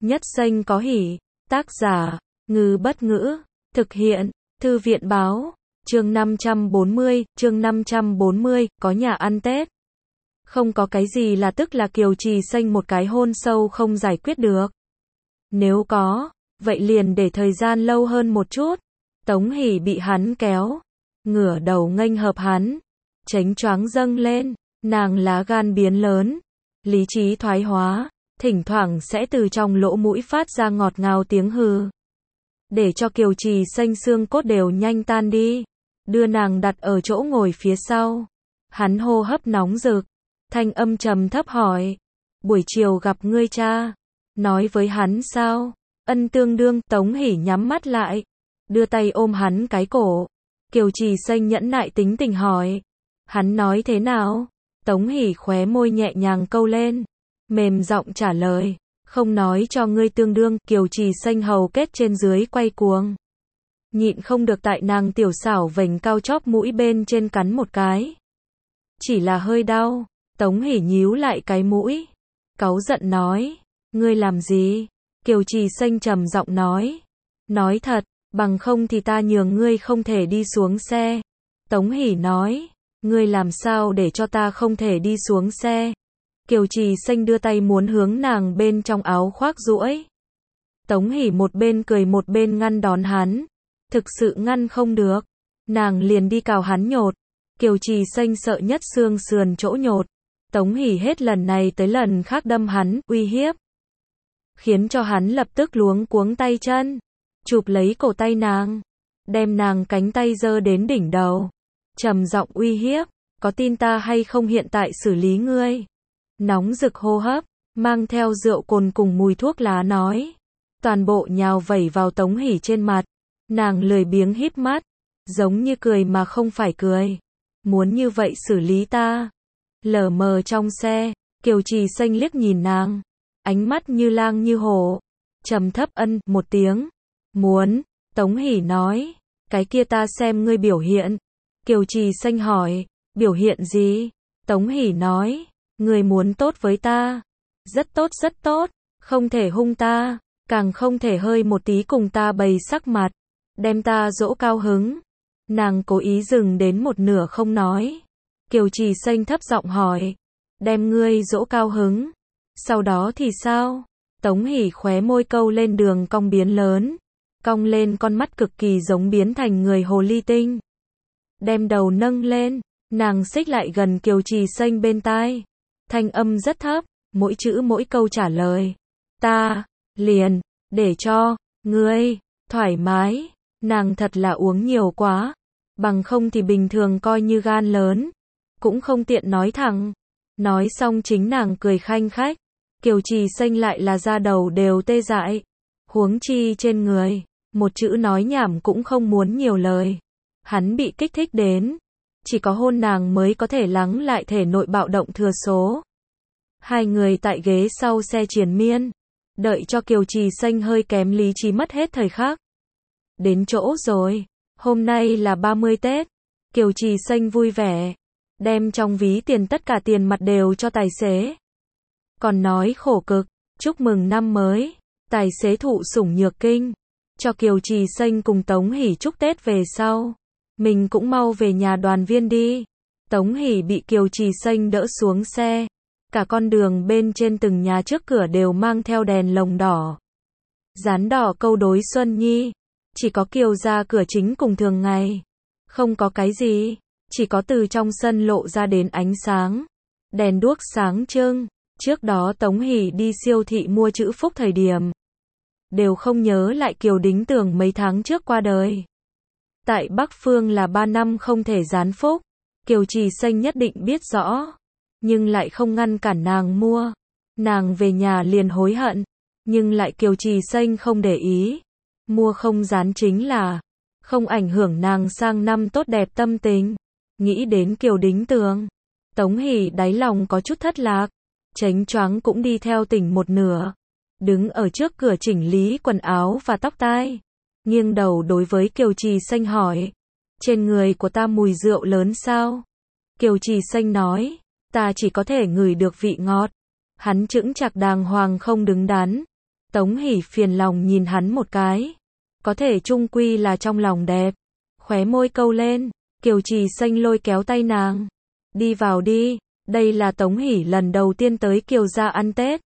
Nhất xanh có hỉ. Tác giả, Ngư Bất Ngữ. Thực hiện, Thư viện Báo. Chương 540, có nhà ăn Tết. Không có cái gì là tức là Kiều Trì Xanh một cái hôn sâu không giải quyết được. Nếu có, vậy liền để thời gian lâu hơn một chút. Tống Hỷ bị hắn kéo, ngửa đầu nghênh hợp hắn, chánh choáng dâng lên, nàng lá gan biến lớn, lý trí thoái hóa, thỉnh thoảng sẽ từ trong lỗ mũi phát ra ngọt ngào tiếng hừ. Để cho Kiều Trì Xanh xương cốt đều nhanh tan đi, đưa nàng đặt ở chỗ ngồi phía sau. Hắn hô hấp nóng rực, thanh âm trầm thấp hỏi, buổi chiều gặp ngươi cha, nói với hắn sao? Ân tương đương. Tống Hỷ nhắm mắt lại, đưa tay ôm hắn cái cổ. Kiều Trì Xanh nhẫn nại tính tình hỏi, hắn nói thế nào? Tống Hỷ khóe môi nhẹ nhàng câu lên, mềm giọng trả lời, không nói cho ngươi tương đương. Kiều Trì Xanh hầu kết trên dưới quay cuồng, nhịn không được tại nàng tiểu xảo vành cao chóp mũi bên trên cắn một cái. Chỉ là hơi đau. Tống Hỷ nhíu lại cái mũi, cáu giận nói, ngươi làm gì? Kiều Trì Xanh trầm giọng nói thật, bằng không thì ta nhường ngươi không thể đi xuống xe. Tống Hỷ nói, ngươi làm sao để cho ta không thể đi xuống xe? Kiều Trì Xanh đưa tay muốn hướng nàng bên trong áo khoác duỗi. Tống Hỷ một bên cười một bên ngăn đón hắn, thực sự ngăn không được, nàng liền đi cào hắn nhột. Kiều Trì Xanh sợ nhất xương sườn chỗ nhột. Tống Hỷ hết lần này tới lần khác đâm hắn, uy hiếp, khiến cho hắn lập tức luống cuống tay chân, chụp lấy cổ tay nàng, đem nàng cánh tay giơ đến đỉnh đầu, trầm giọng uy hiếp, có tin ta hay không hiện tại xử lý ngươi? Nóng rực hô hấp, mang theo rượu cồn cùng mùi thuốc lá nói, toàn bộ nhào vẩy vào Tống Hỷ trên mặt. Nàng lười biếng híp mắt, giống như cười mà không phải cười. Muốn như vậy xử lý ta? Lờ mờ trong xe, Kiều Trì Xanh liếc nhìn nàng, ánh mắt như lang như hổ, trầm thấp ân một tiếng. Muốn. Tống Hỷ nói, cái kia ta xem ngươi biểu hiện. Kiều Trì Xanh hỏi, biểu hiện gì? Tống Hỷ nói, ngươi muốn tốt với ta. Rất tốt, không thể hung ta, càng không thể hơi một tí cùng ta bày sắc mặt, đem ta dỗ cao hứng. Nàng cố ý dừng đến một nửa không nói. Kiều Trì Xanh thấp giọng hỏi, đem ngươi dỗ cao hứng, sau đó thì sao? Tống Hỷ khóe môi câu lên đường cong biến lớn, cong lên con mắt cực kỳ giống biến thành người hồ ly tinh. Đem đầu nâng lên, nàng xích lại gần Kiều Trì Xanh bên tai, thanh âm rất thấp, mỗi chữ mỗi câu trả lời, ta liền để cho ngươi thoải mái. Nàng thật là uống nhiều quá, bằng không thì bình thường coi như gan lớn, cũng không tiện nói thẳng. Nói xong chính nàng cười khanh khách, Kiều Trì Xanh lại là da đầu đều tê dại, huống chi trên người, một chữ nói nhảm cũng không muốn nhiều lời. Hắn bị kích thích đến, chỉ có hôn nàng mới có thể lắng lại thể nội bạo động thừa số. Hai người tại ghế sau xe triền miên, đợi cho Kiều Trì Xanh hơi kém lý trí mất hết thời khắc. Đến chỗ rồi, hôm nay là 30 Tết, Kiều Trì Xanh vui vẻ, đem trong ví tiền tất cả tiền mặt đều cho tài xế. Còn nói khổ cực, chúc mừng năm mới, tài xế thụ sủng nhược kinh, cho Kiều Trì Xanh cùng Tống Hỷ chúc Tết về sau. Mình cũng mau về nhà đoàn viên đi. Tống Hỷ bị Kiều Trì Xanh đỡ xuống xe, cả con đường bên trên từng nhà trước cửa đều mang theo đèn lồng đỏ, dán đỏ câu đối Xuân Nhi. Chỉ có Kiều ra cửa chính cùng thường ngày, không có cái gì, chỉ có từ trong sân lộ ra đến ánh sáng, đèn đuốc sáng trưng. Trước đó Tống Hỷ đi siêu thị mua chữ phúc thời điểm, đều không nhớ lại Kiều Đính Tường mấy tháng trước qua đời. Tại Bắc Phương là 3 năm không thể dán phúc, Kiều Trì Xanh nhất định biết rõ, nhưng lại không ngăn cản nàng mua. Nàng về nhà liền hối hận, nhưng lại Kiều Trì Xanh không để ý. Mua không dán chính là không ảnh hưởng nàng sang năm tốt đẹp tâm tình. Nghĩ đến Kiều Đính Tường, Tống Hỷ đáy lòng có chút thất lạc, chánh choáng cũng đi theo tỉnh một nửa. Đứng ở trước cửa chỉnh lý quần áo và tóc tai, nghiêng đầu đối với Kiều Trì Xanh hỏi, trên người của ta mùi rượu lớn sao? Kiều Trì Xanh nói, ta chỉ có thể ngửi được vị ngọt. Hắn chững chạc đàng hoàng không đứng đắn. Tống Hỷ phiền lòng nhìn hắn một cái. Có thể chung quy là trong lòng đẹp. Khóe môi câu lên, Kiều Trì Xanh lôi kéo tay nàng. Đi vào đi, đây là Tống Hỷ lần đầu tiên tới Kiều gia ăn Tết.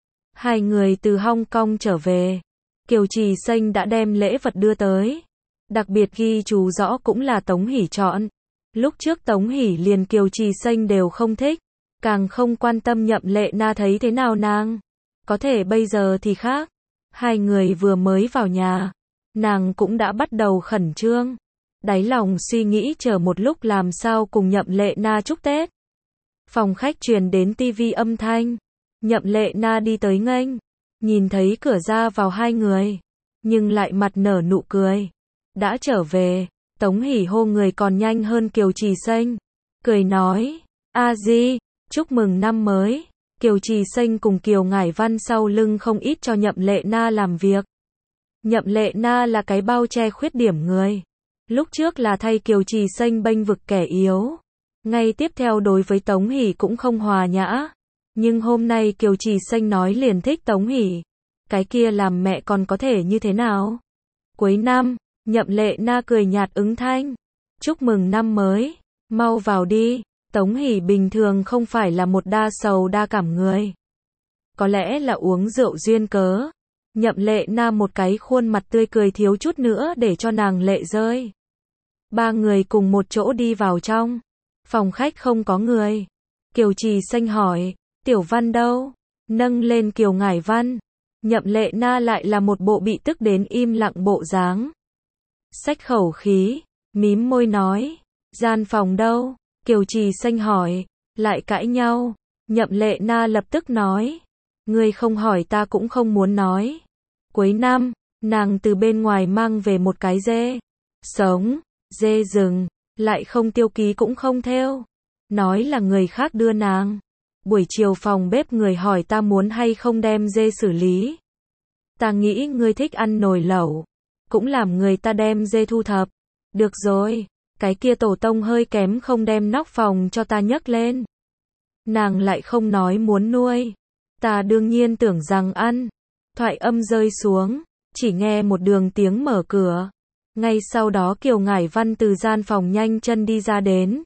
Hai người từ Hong Kong trở về. Kiều Trì Xanh đã đem lễ vật đưa tới. Đặc biệt ghi chú rõ cũng là Tống Hỷ chọn. Lúc trước Tống Hỷ liền Kiều Trì Xanh đều không thích. Càng không quan tâm Nhậm Lệ Na thấy thế nào nàng. Có thể bây giờ thì khác. Hai người vừa mới vào nhà. Nàng cũng đã bắt đầu khẩn trương. Đáy lòng suy nghĩ chờ một lúc làm sao cùng Nhậm Lệ Na chúc Tết. Phòng khách truyền đến tivi âm thanh. Nhậm Lệ Na đi tới nghênh. Nhìn thấy cửa ra vào hai người. Nhưng lại mặt nở nụ cười. Đã trở về. Tống Hỷ hô người còn nhanh hơn Kiều Trì Xanh. Cười nói. A Di, chúc mừng năm mới. Kiều Trì Xanh cùng Kiều Ngải Văn sau lưng không ít cho Nhậm Lệ Na làm việc. Nhậm Lệ Na là cái bao che khuyết điểm người. Lúc trước là thay Kiều Trì Xanh bênh vực kẻ yếu. Ngay tiếp theo đối với Tống Hỷ cũng không hòa nhã. Nhưng hôm nay Kiều Trì Xanh nói liền thích Tống Hỷ. Cái kia làm mẹ còn có thể như thế nào? Cuối năm, Nhậm Lệ Na cười nhạt ứng thanh. Chúc mừng năm mới. Mau vào đi. Tống Hỷ bình thường không phải là một đa sầu đa cảm người. Có lẽ là uống rượu duyên cớ. Nhậm Lệ Na một cái khuôn mặt tươi cười thiếu chút nữa để cho nàng lệ rơi. Ba người cùng một chỗ đi vào trong. Phòng khách không có người. Kiều Trì Xanh hỏi, Tiểu Văn đâu? Nâng lên Kiều Ngải Văn. Nhậm Lệ Na lại là một bộ bị tức đến im lặng bộ dáng. Xách khẩu khí, mím môi nói, gian phòng đâu? Kiều Trì Xanh hỏi, lại cãi nhau. Nhậm Lệ Na lập tức nói, ngươi không hỏi ta cũng không muốn nói. Cuối năm, nàng từ bên ngoài mang về một cái dê sống, dê rừng, lại không tiêu ký cũng không thêu. Nói là người khác đưa nàng. Buổi chiều phòng bếp người hỏi ta muốn hay không đem dê xử lý. Ta nghĩ ngươi thích ăn nồi lẩu. Cũng làm người ta đem dê thu thập. Được rồi, cái kia tổ tông hơi kém không đem nóc phòng cho ta nhấc lên. Nàng lại không nói muốn nuôi. Ta đương nhiên tưởng rằng ăn. Thoại âm rơi xuống, chỉ nghe một đường tiếng mở cửa. Ngay sau đó Kiều Ngải Văn từ gian phòng nhanh chân đi ra đến.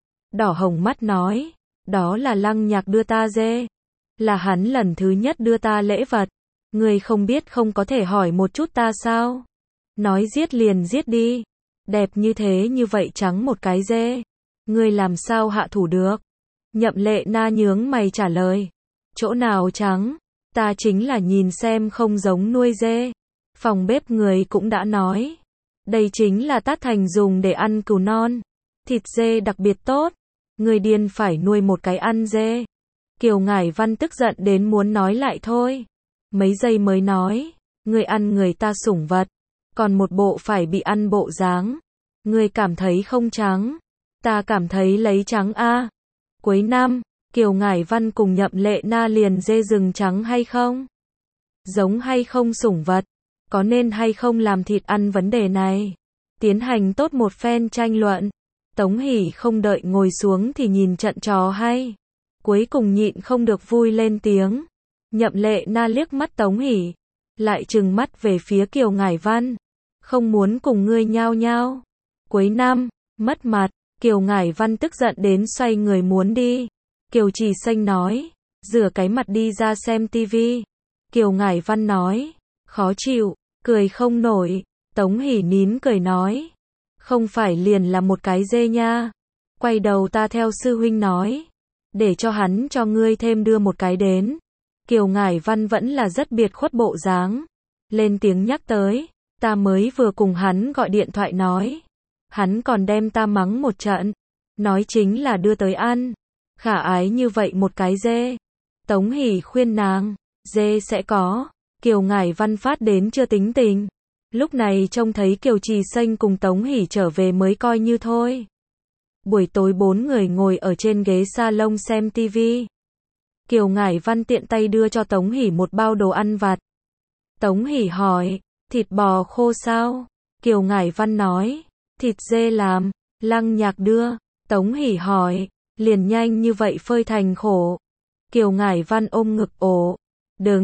Đỏ hồng mắt nói, đó là Lăng Nhạc đưa ta dê. Là hắn lần thứ nhất đưa ta lễ vật. Ngươi không biết không có thể hỏi một chút ta sao? Nói giết liền giết đi. Đẹp như thế như vậy trắng một cái dê. Ngươi làm sao hạ thủ được? Nhậm Lệ Na nhướng mày trả lời. Chỗ nào trắng? Ta chính là nhìn xem không giống nuôi dê. Phòng bếp người cũng đã nói. Đây chính là Tát Thành dùng để ăn cừu non. Thịt dê đặc biệt tốt. Người điên phải nuôi một cái ăn dê. Kiều Ngải Văn tức giận đến muốn nói lại thôi. Mấy giây mới nói. Người ăn người ta sủng vật. Còn một bộ phải bị ăn bộ dáng. Người cảm thấy không trắng. Ta cảm thấy lấy trắng a. Cuối năm, Kiều Ngải Văn cùng Nhậm Lệ Na liền dê rừng trắng hay không? Giống hay không sủng vật? Có nên hay không làm thịt ăn vấn đề này? Tiến hành tốt một phen tranh luận. Tống Hỷ không đợi ngồi xuống thì nhìn trận trò hay. Cuối cùng nhịn không được vui lên tiếng. Nhậm Lệ Na liếc mắt Tống Hỷ. Lại trừng mắt về phía Kiều Ngải Văn. Không muốn cùng ngươi nhao nhao. Cuối năm, mất mặt. Kiều Ngải Văn tức giận đến xoay người muốn đi. Kiều Trì Xanh nói, rửa cái mặt đi ra xem tivi. Kiều Ngải Văn nói, khó chịu, cười không nổi. Tống Hỷ nín cười nói, không phải liền là một cái dê nha. Quay đầu ta theo sư huynh nói, để cho hắn cho ngươi thêm đưa một cái đến. Kiều Ngải Văn vẫn là rất biệt khuất bộ dáng. Lên tiếng nhắc tới, ta mới vừa cùng hắn gọi điện thoại nói. Hắn còn đem ta mắng một trận. Nói chính là đưa tới ăn. Khả ái như vậy một cái dê. Tống Hỷ khuyên nàng, dê sẽ có. Kiều Ngải Văn phát đến chưa tính tình. Lúc này trông thấy Kiều Trì Xanh cùng Tống Hỷ trở về mới coi như thôi. Buổi tối bốn người ngồi ở trên ghế salon xem tivi. Kiều Ngải Văn tiện tay đưa cho Tống Hỷ một bao đồ ăn vặt. Tống Hỷ hỏi, thịt bò khô sao? Kiều Ngải Văn nói, thịt dê làm. Lăng Nhạc đưa. Tống Hỷ hỏi, liền nhanh như vậy phơi thành khổ. Kiều Ngải Văn ôm ngực ổ. Đừng,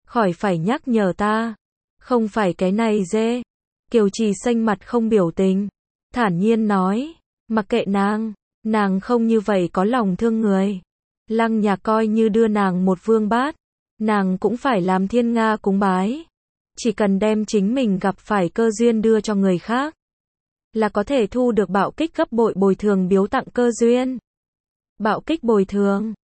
khỏi phải nhắc nhở ta. Không phải cái này dê. Kiều Trì xanh mặt không biểu tình, thản nhiên nói, mặc kệ nàng không như vậy có lòng thương người. Lăng Nhạc coi như đưa nàng một vương bát, nàng cũng phải làm thiên nga cúng bái. Chỉ cần đem chính mình gặp phải cơ duyên đưa cho người khác, là có thể thu được bạo kích gấp bội bồi thường biếu tặng cơ duyên. Bạo kích bồi thường.